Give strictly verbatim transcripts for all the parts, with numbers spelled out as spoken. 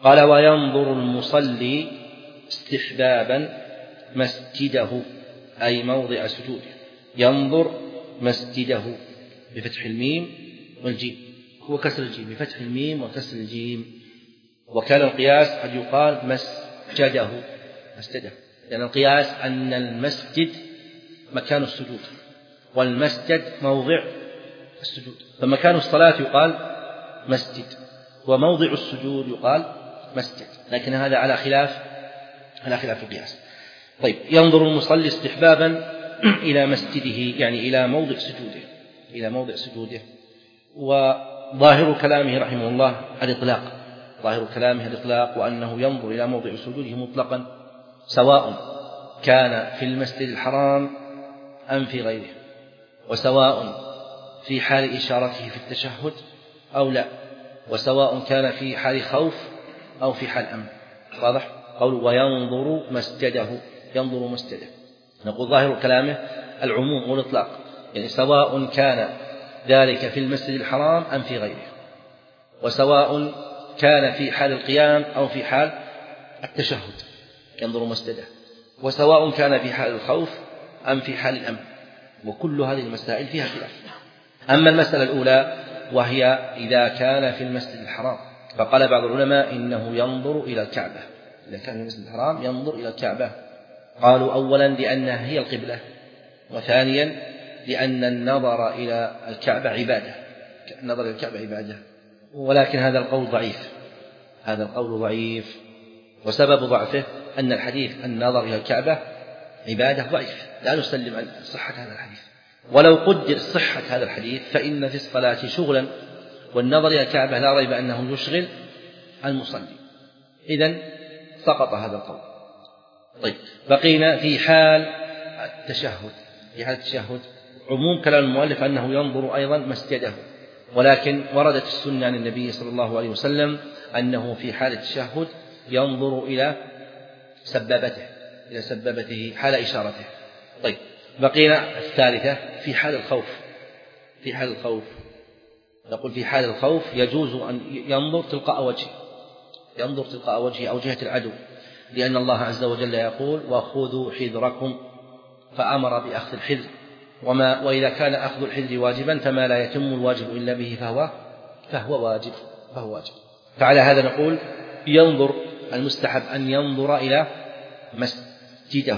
قال وينظر المصلي استحبابا مسجده أي موضع سجوده. ينظر مسجده بفتح الميم والجيم، هو كسر الجيم بفتح الميم وكسر الجيم. وكان القياس قد يقال مسجده مسجده، لأن القياس أن المسجد مكان السجود والمسجد موضع السجود، فمكان الصلاة يقال مسجد وموضع السجود يقال مسجد، لكن هذا على خلاف على خلاف القياس. طيب، ينظر المصلي استحبابا إلى مسجده يعني إلى موضع سجوده إلى موضع سجوده. وظاهر كلامه رحمه الله الإطلاق، ظاهر كلامه الإطلاق، وأنه ينظر إلى موضع سجوده مطلقا سواء كان في المسجد الحرام أم في غيره، وسواء في حال إشارته في التشهد أو لا، وسواء كان في حال خوف أو في حال أمن. واضح؟ قول وينظر مسجده، ينظر مسجده، نقول ظاهر كلامه العموم والإطلاق، يعني سواء كان ذلك في المسجد الحرام أم في غيره، وسواء كان في حال القيام أو في حال التشهد ينظر مسجده، وسواء كان في حال الخوف أم في حال الأمن، وكل هذه المسائل فيها خلاف. أما المسألة الأولى وهي إذا كان في المسجد الحرام، فقال بعض العلماء إنه ينظر إلى الكعبة. إذا كان في المسجد الحرام ينظر إلى الكعبة، قالوا أولا لأنها هي القبلة، وثانيا لأن النظر إلى الكعبة عبادة، النظر إلى الكعبة عبادة. ولكن هذا القول ضعيف، هذا القول ضعيف، وسبب ضعفه أن الحديث النظر إلى الكعبة عبادة ضعيف، لا نسلم عن صحة هذا الحديث. ولو قدر صحة هذا الحديث فإن في الصلاة شغلا، والنظر إلى الكعبة لا ريب أنه يشغل المصلي، إذن سقط هذا القول. طيب، بقينا في حال التشهد. في حال التشهد عموم كلام المؤلف أنه ينظر أيضا مسجده، ولكن وردت السنة عن النبي صلى الله عليه وسلم أنه في حال التشهد ينظر إلى سبابته إلى سبابته حال إشارته. طيب، بقينا الثالثة في حال الخوف. في حال الخوف نقول في حال الخوف يجوز أن ينظر تلقاء وجهه، ينظر تلقاء وجهه أو جهة العدو، لأن الله عز وجل يقول وخذوا حذركم، فأمر بأخذ الحذر، وما وإذا كان أخذ الحذر واجبا فما لا يتم الواجب إلا به فهو فهو واجب فهو واجب. فعلى هذا نقول ينظر المستحب أن ينظر إلى مسجده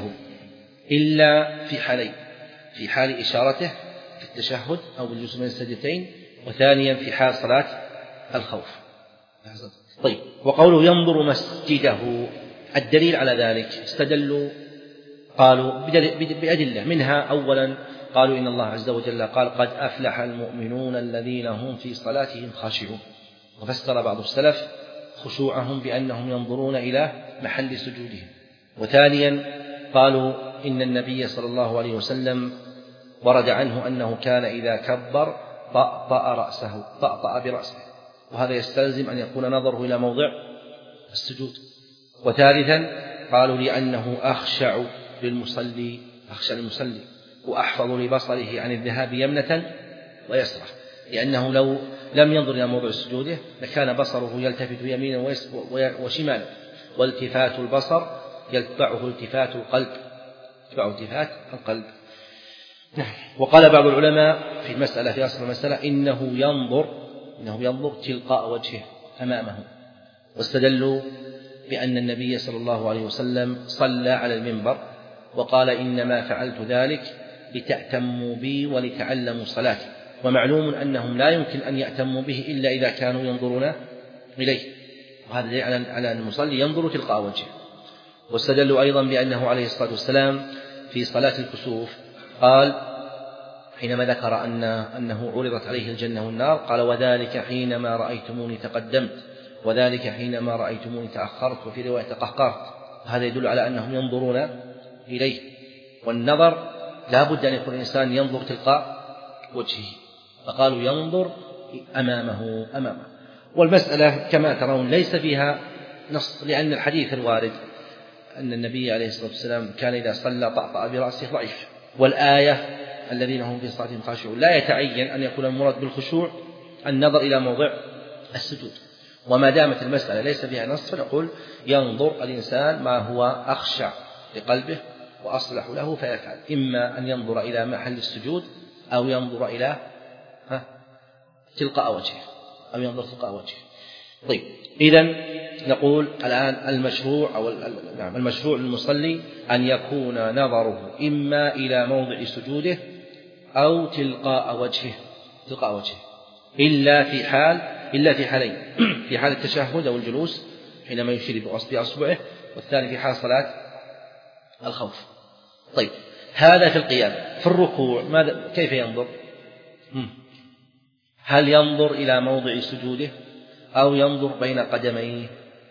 إلا في حالين: في حال إشارته في التشهد أو بالجلوس بين السجدتين، وثانيا في حال صلاة الخوف. طيب، وقوله ينظر مسجده الدليل على ذلك استدلوا قالوا بأدلة، منها أولا قالوا إن الله عز وجل قال قد أفلح المؤمنون الذين هم في صلاتهم خاشعون، وفسر بعض السلف خشوعهم بأنهم ينظرون إلى محل سجودهم. وثانيا قالوا إن النبي صلى الله عليه وسلم ورد عنه أنه كان إذا كبر طأطأ رأسه طأطأ برأسه، وهذا يستلزم أن يكون نظره إلى موضع السجود. وثالثا قالوا لأنه أخشع للمصلي أخشع للمصلي وأحفظ لبصره عن الذهاب يمنة ويسرة، لأنه لو لم ينظر إلى موضع سجوده لكان بصره يلتفت يمينا وشمالا، والتفات البصر يتبعه التفات القلب يتبعه التفات القلب. وقال بعض العلماء في المسألة في أصل المسألة إنه ينظر إنه ينظر تلقاء وجهه أمامه، واستدلوا بأن النبي صلى الله عليه وسلم صلى على المنبر وقال إنما فعلت ذلك لتأتموا بي ولتعلموا صلاتي، ومعلوم أنهم لا يمكن أن يأتموا به إلا إذا كانوا ينظرون إليه، وهذا دليل على أن المصلي ينظر تلقاء وجهه. واستدلوا أيضا بأنه عليه الصلاة والسلام في صلاة الكسوف قال حينما ذكر أن أنه عرضت عليه الجنة والنار قال وذلك حينما رأيتموني تقدمت وذلك حينما رأيتموني تأخرت، وفي رواية تقهقرت. هذا يدل على أنهم ينظرون إليه، والنظر لا بد أن يكون الإنسان ينظر تلقاء وجهه، فقالوا ينظر أمامه أمامه. والمسألة كما ترون ليس فيها نص، لأن الحديث الوارد أن النبي عليه الصلاة والسلام كان إذا صلى طأطأ برأسه ضعيف، والآية الذين هم في صلاتهم خاشعون لا يتعين أن يكون المراد بالخشوع النظر إلى موضع السجود. وما دامت المسألة ليس فيها نص فنقول ينظر الإنسان ما هو أخشع لقلبه وأصلح له فيفعل، إما أن ينظر إلى محل السجود أو ينظر إلى ها تلقاء وجهه أو ينظر تلقاء وجهه. طيب، إذن نقول الآن المشروع أو نعم المشروع للمصلي أن يكون نظره إما إلى موضع سجوده أو تلقاء وجهه تلقاء وجهه إلا في حال إلا في حالين، في حال التشهد أو الجلوس حينما يشير بأصبعه، والثاني في حال صلاة الخوف. طيب، هذا في القيام. في الركوع ماذا كيف ينظر؟ هل ينظر إلى موضع سجوده أو ينظر بين قدميه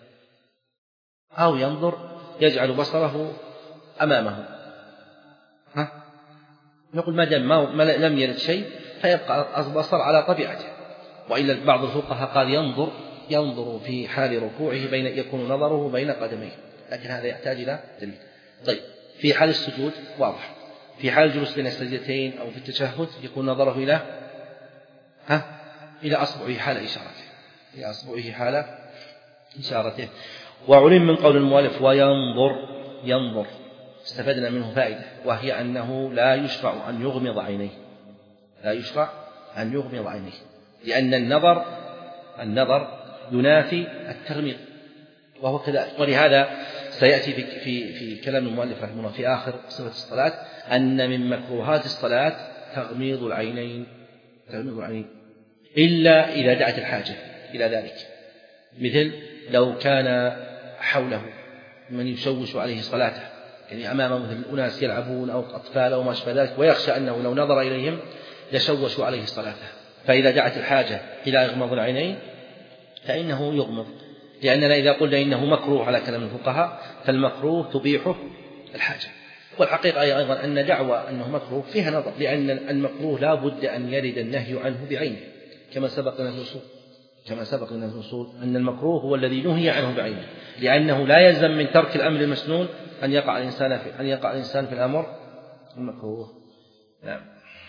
أو ينظر يجعل بصره أمامه؟ ها؟ نقول ما دام ما لم يرد شيء فيبقى البصر على طبيعته، وإلا بعض الفقهاء قال ينظر ينظر في حال ركوعه بين يكون نظره بين قدميه، لكن هذا يحتاج إلى دليل. طيب، في حال السجود واضح، في حال الجلوس بين السجدتين أو في التشهد يكون نظره إلى ها إلى أصبعه حال إشارته إلى أصبعه حال إشارته. وعلم من قول المؤلف وينظر ينظر استفدنا منه فائدة، وهي أنه لا يشرع أن يغمض عينيه لا يشرع أن يغمض عينيه لأن النظر النظر ينافي التغميض وهو كذلك. ولهذا سيأتي في في في كلام المؤلف رحمه الله في آخر صفة الصلاة أن من مكروهات الصلاة تغميض العينين تغميض العينين إلا إذا دعت الحاجة إلى ذلك، مثل لو كان حوله من يشوش عليه صلاته، يعني أمامه مثل أناس يلعبون أو أطفال أو ما شابه ذلك، ويخشى أنه لو نظر إليهم يشوش عليه صلاته، فإذا دعت الحاجة إلى إغماض العينين فإنه يغمض، لأننا إذا قلنا إنه مكروه على كلام الفقهاء فالمكروه تبيحه الحاجة. والحقيقة أيضا أن دعوى أنه مكروه فيها نظر، لأن المكروه لا بد أن يرد النهي عنه بعينه كما سبق لنا في الأصول كما سبق لنا في الأصول أن المكروه هو الذي نهي عنه بعينه، لأنه لا يلزم من ترك الأمر المسنون أن يقع الإنسان في أن يقع الإنسان في الأمر المكروه. نعم.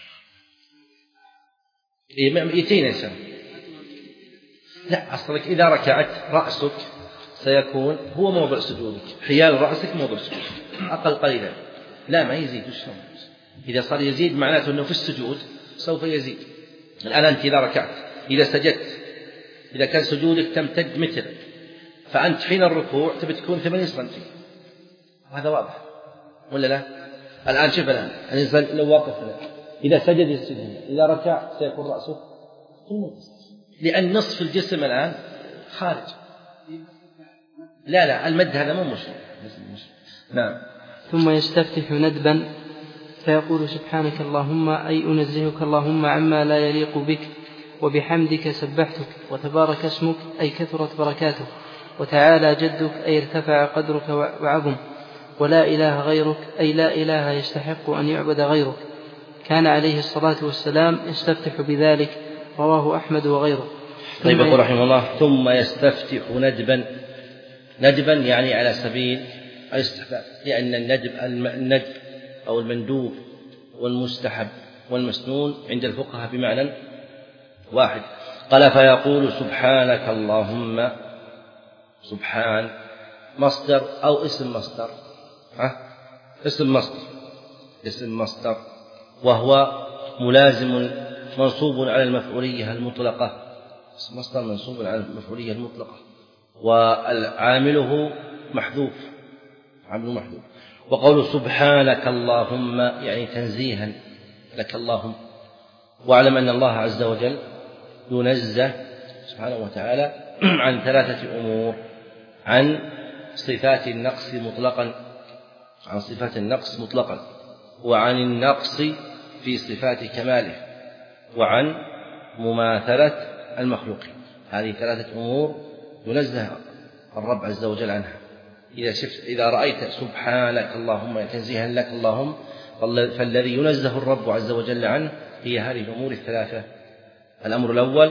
يتين إنسان لا أصلك إذا ركعت رأسك سيكون هو موضع سجودك، حيال رأسك موضع سجودك أقل قليلا، لا ما يزيد. إذا صار يزيد معناته أنه في السجود سوف يزيد. الآن أنت إذا ركعت إذا سجدت إذا كان سجودك تمتد متر، فأنت حين الركوع تبي تكون ثمانين سنتي، وهذا واضح ولا لا؟ الآن شوف الآن الإنسان لو واقف هنا إذا سجد يسجد، إذا ركع سيكون رأسه لأن نصف الجسم الآن خارج. لا لا المد هذا مو مشكلة. نعم. ثم يستفتح ندبا فيقول سبحانك اللهم أي أنزهك اللهم عما لا يليق بك وبحمدك سبحتك وتبارك اسمك أي كثرت بركاتك وتعالى جدك أي ارتفع قدرك وعظم ولا إله غيرك أي لا إله يستحق أن يعبد غيرك. كان عليه الصلاة والسلام يستفتح بذلك، رواه أحمد وغيره. طيب يقول رحمه الله ثم يستفتح ندبا ندبا يعني على سبيل الاستحباب، لأن الندب الندب أو المندوب والمستحب والمسنون عند الفقهاء بمعنى واحد. قال فيقول سبحانك اللهم، سبحان مصدر أو اسم مصدر ها؟ اسم مصدر اسم مصدر وهو ملازم منصوب على المفعولية المطلقة، اسم مصدر منصوب على المفعولية المطلقة وعامله محذوف عامله محذوف. وقول سبحانك اللهم يعني تنزيها لك اللهم. واعلم أن الله عز وجل ينزه سبحانه وتعالى عن ثلاثة أمور: عن صفات النقص مطلقا عن صفات النقص مطلقا وعن النقص في صفات كماله وعن مماثلة المخلوقين. هذه ثلاثة أمور ينزه الرب عز وجل عنها. إذا شفت إذا رأيت سبحانك اللهم تنزيها لك اللهم، فالذي ينزه الرب عز وجل عنه هي هذه الأمور الثلاثة. الأمر الأول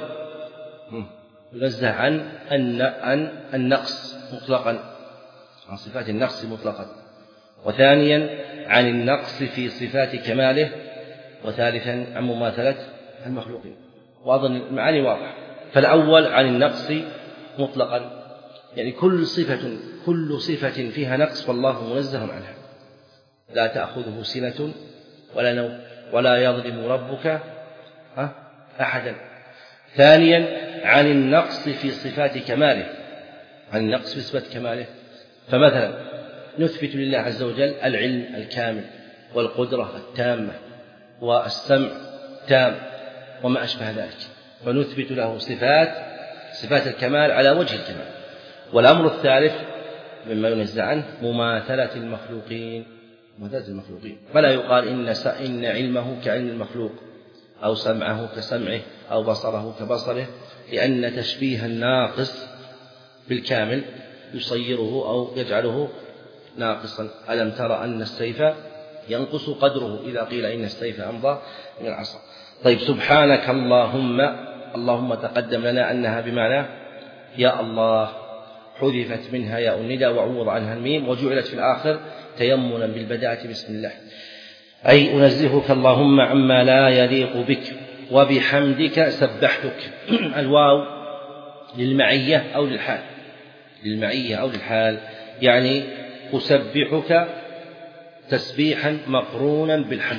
ينزه عن عن النقص مطلقا عن صفات النقص مطلقا، وثانيا عن النقص في صفات كماله، وثالثا عن مماثلة المخلوقين. وأظن المعاني واضحة. فالأول عن النقص مطلقا، يعني كل صفة كل صفة فيها نقص فالله منزه عنها، لا تأخذه سنة ولا نوم ولا يظلم ربك أحدا. ثانيا عن النقص في صفات كماله، عن النقص في صفات كماله، فمثلا نثبت لله عز وجل العلم الكامل والقدرة التامة والسمع التام وما أشبه ذلك، فنثبت له صفات صفات الكمال على وجه الكمال. والأمر الثالث مما ينزع عنه مماثلة المخلوقين، مماثلة المخلوقين، فلا يقال إن إن علمه كعلم المخلوق أو سمعه كسمعه أو بصره كبصره، لأن تشبيه الناقص بالكامل يصيره أو يجعله ناقصا. ألم تر أن السيف ينقص قدره إذا قيل إن السيف أمضى من العصا. طيب سبحانك اللهم، اللهم تقدم لنا أنها بمعنى يا الله، حذفت منها ياء الندى وعوض عنها الميم وجعلت في الآخر تيمنا بالبداءة بسم الله، أي أنزهك اللهم عما لا يليق بك وبحمدك سبحتك. الواو للمعية أو للحال، للمعية أو للحال، يعني أسبحك تسبيحا مقرونا بالحمد،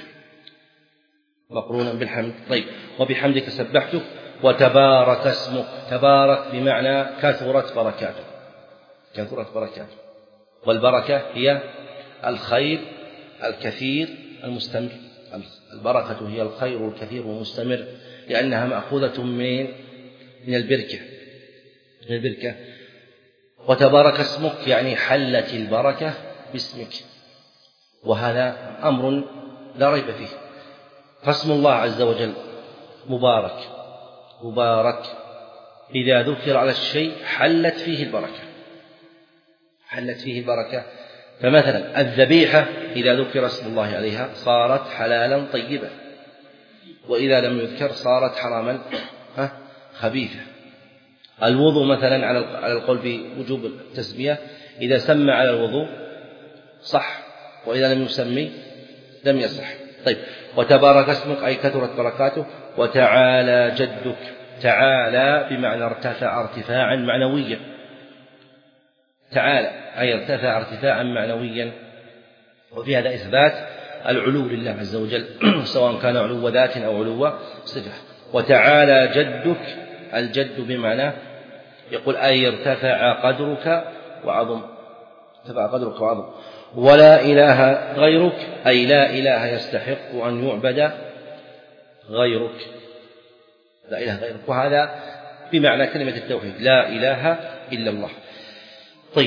مقرونا بالحمد. طيب وبحمدك سبحتك. وتبارك اسمك، تبارك بمعنى كثرت بركاته، كثرت بركاته، والبركة هي الخير الكثير المستمر، البركة هي الخير الكثير المستمر، لأنها مأخوذة من من البركة، من البركة. وتبارك اسمك يعني حلت البركة باسمك، وهذا أمر لا ريب فيه، فاسم الله عز وجل مبارك، مبارك إذا ذكر على الشيء حلت فيه البركة، حلت فيه البركة. فمثلا الذبيحة إذا ذكر اسم الله عليها صارت حلالا طيبا، وإذا لم يذكر صارت حراما خبيثة. الوضوء مثلا على القول بوجوب التسمية، إذا سمى على الوضوء صح، وإذا لم يسمي لم يصح. طيب وتبارك اسمك أي كثرت بركاته. وتعالى جدك، تعالى بمعنى ارتفع ارتفاعا معنويا، تعالى أي ارتفع ارتفاعا معنويا، وفي هذا إثبات العلو لله عز وجل سواء كان علو ذات أو علو صفة. وتعالى جدك، الجد بمعنى يقول أي ارتفع قدرك وعظم، ارتفع قدرك وعظم. ولا إله غيرك أي لا إله يستحق أن يعبد غيرك، لا إله غيرك، وهذا بمعنى كلمة التوحيد لا إله إلا الله. طيب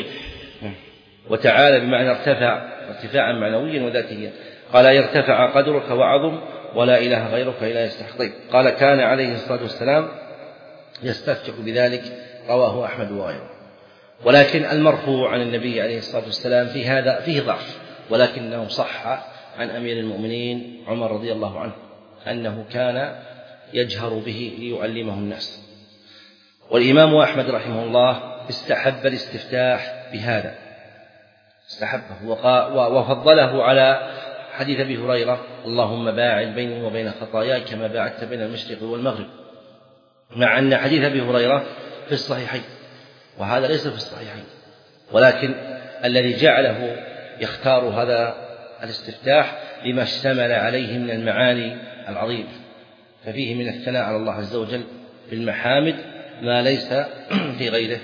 وتعالى بمعنى ارتفع ارتفاعا معنويا وذاتيا، قال يرتفع قدرك وعظم ولا إله غيرك لا يستحق. طيب قال كان عليه الصلاة والسلام يستفتح بذلك، رواه أحمد وغيره. ولكن المرفوع عن النبي عليه الصلاة والسلام في هذا فيه ضعف، ولكنه صح عن أمير المؤمنين عمر رضي الله عنه أنه كان يجهر به ليعلمه الناس. والإمام أحمد رحمه الله استحب الاستفتاح بهذا، استحبه وفضله على حديث أبي هريرة اللهم باعد بيني وبين خطاياي كما باعدت بين المشرق والمغرب، مع أن حديث أبي هريرة في الصحيحين وهذا ليس في الصحيحين، ولكن الذي جعله يختار هذا الاستفتاح لما اشتمل عليه من المعاني العظيمة، ففيه من الثناء على الله عز وجل بالمحامد ما ليس في غيره.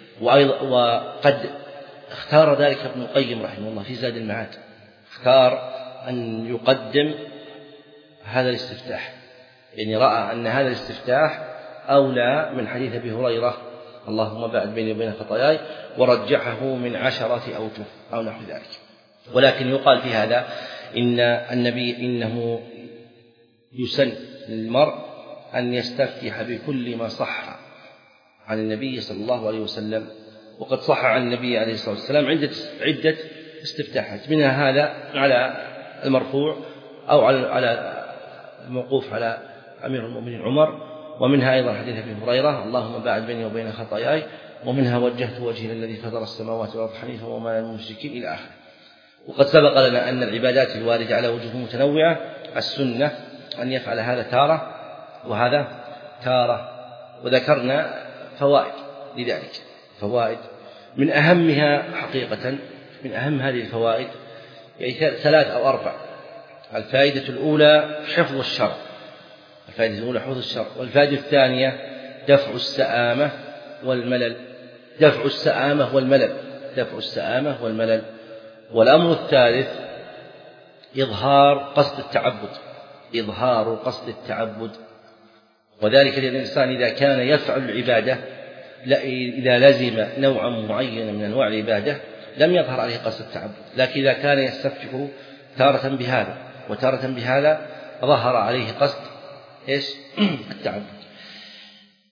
وقد اختار ذلك ابن القيم رحمه الله في زاد المعاد، اختار أن يقدم هذا الاستفتاح، يعني رأى أن هذا الاستفتاح أولى من حديث أبي هريرة اللهم باعد بيني وبين خطاياي، ورجحه من عشرة أوجه أو نحو ذلك. ولكن يقال في هذا إن النبي إنه يسن للمرء أن يستفتح بكل ما صح عن النبي صلى الله عليه وسلم، وقد صح عن النبي عليه الصلاة والسلام عدة عدة استفتاحات، منها هذا على المرفوع أو على الموقوف على أمير المؤمنين عمر، ومنها أيضا حديث أبي هريرة اللهم باعد بيني وبين خطاياي، ومنها وجهت وجهي للذي فطر السماوات والأرض حنيفا وما أنا من المشركين إلى آخره. وقد سبق لنا أن العبادات الواردة على وجوه متنوعة السنة أن يفعل هذا تارة وهذا تارة، وذكرنا فوائد لذلك. فوائد من أهمها حقيقة، من أهم هذه الفوائد يعني ثلاث أو أربع. الفائدة الأولى حفظ الشرع، الفائدة الأولى حفظ الشرع. والفائدة الثانية دفع السآمة والملل، دفع السآمة والملل، دفع السآمة والملل. والأمر الثالث إظهار قصد التعبد، إظهار قصد التعبد، وذلك لأن الإنسان إذا كان يفعل العبادة، إذا لزم نوعا معينا من أنواع العبادة لم يظهر عليه قصد التعبد، لكن إذا كان يستفتح تارة بهذا وتارة بهذا ظهر عليه قصد إيش؟ التعبد.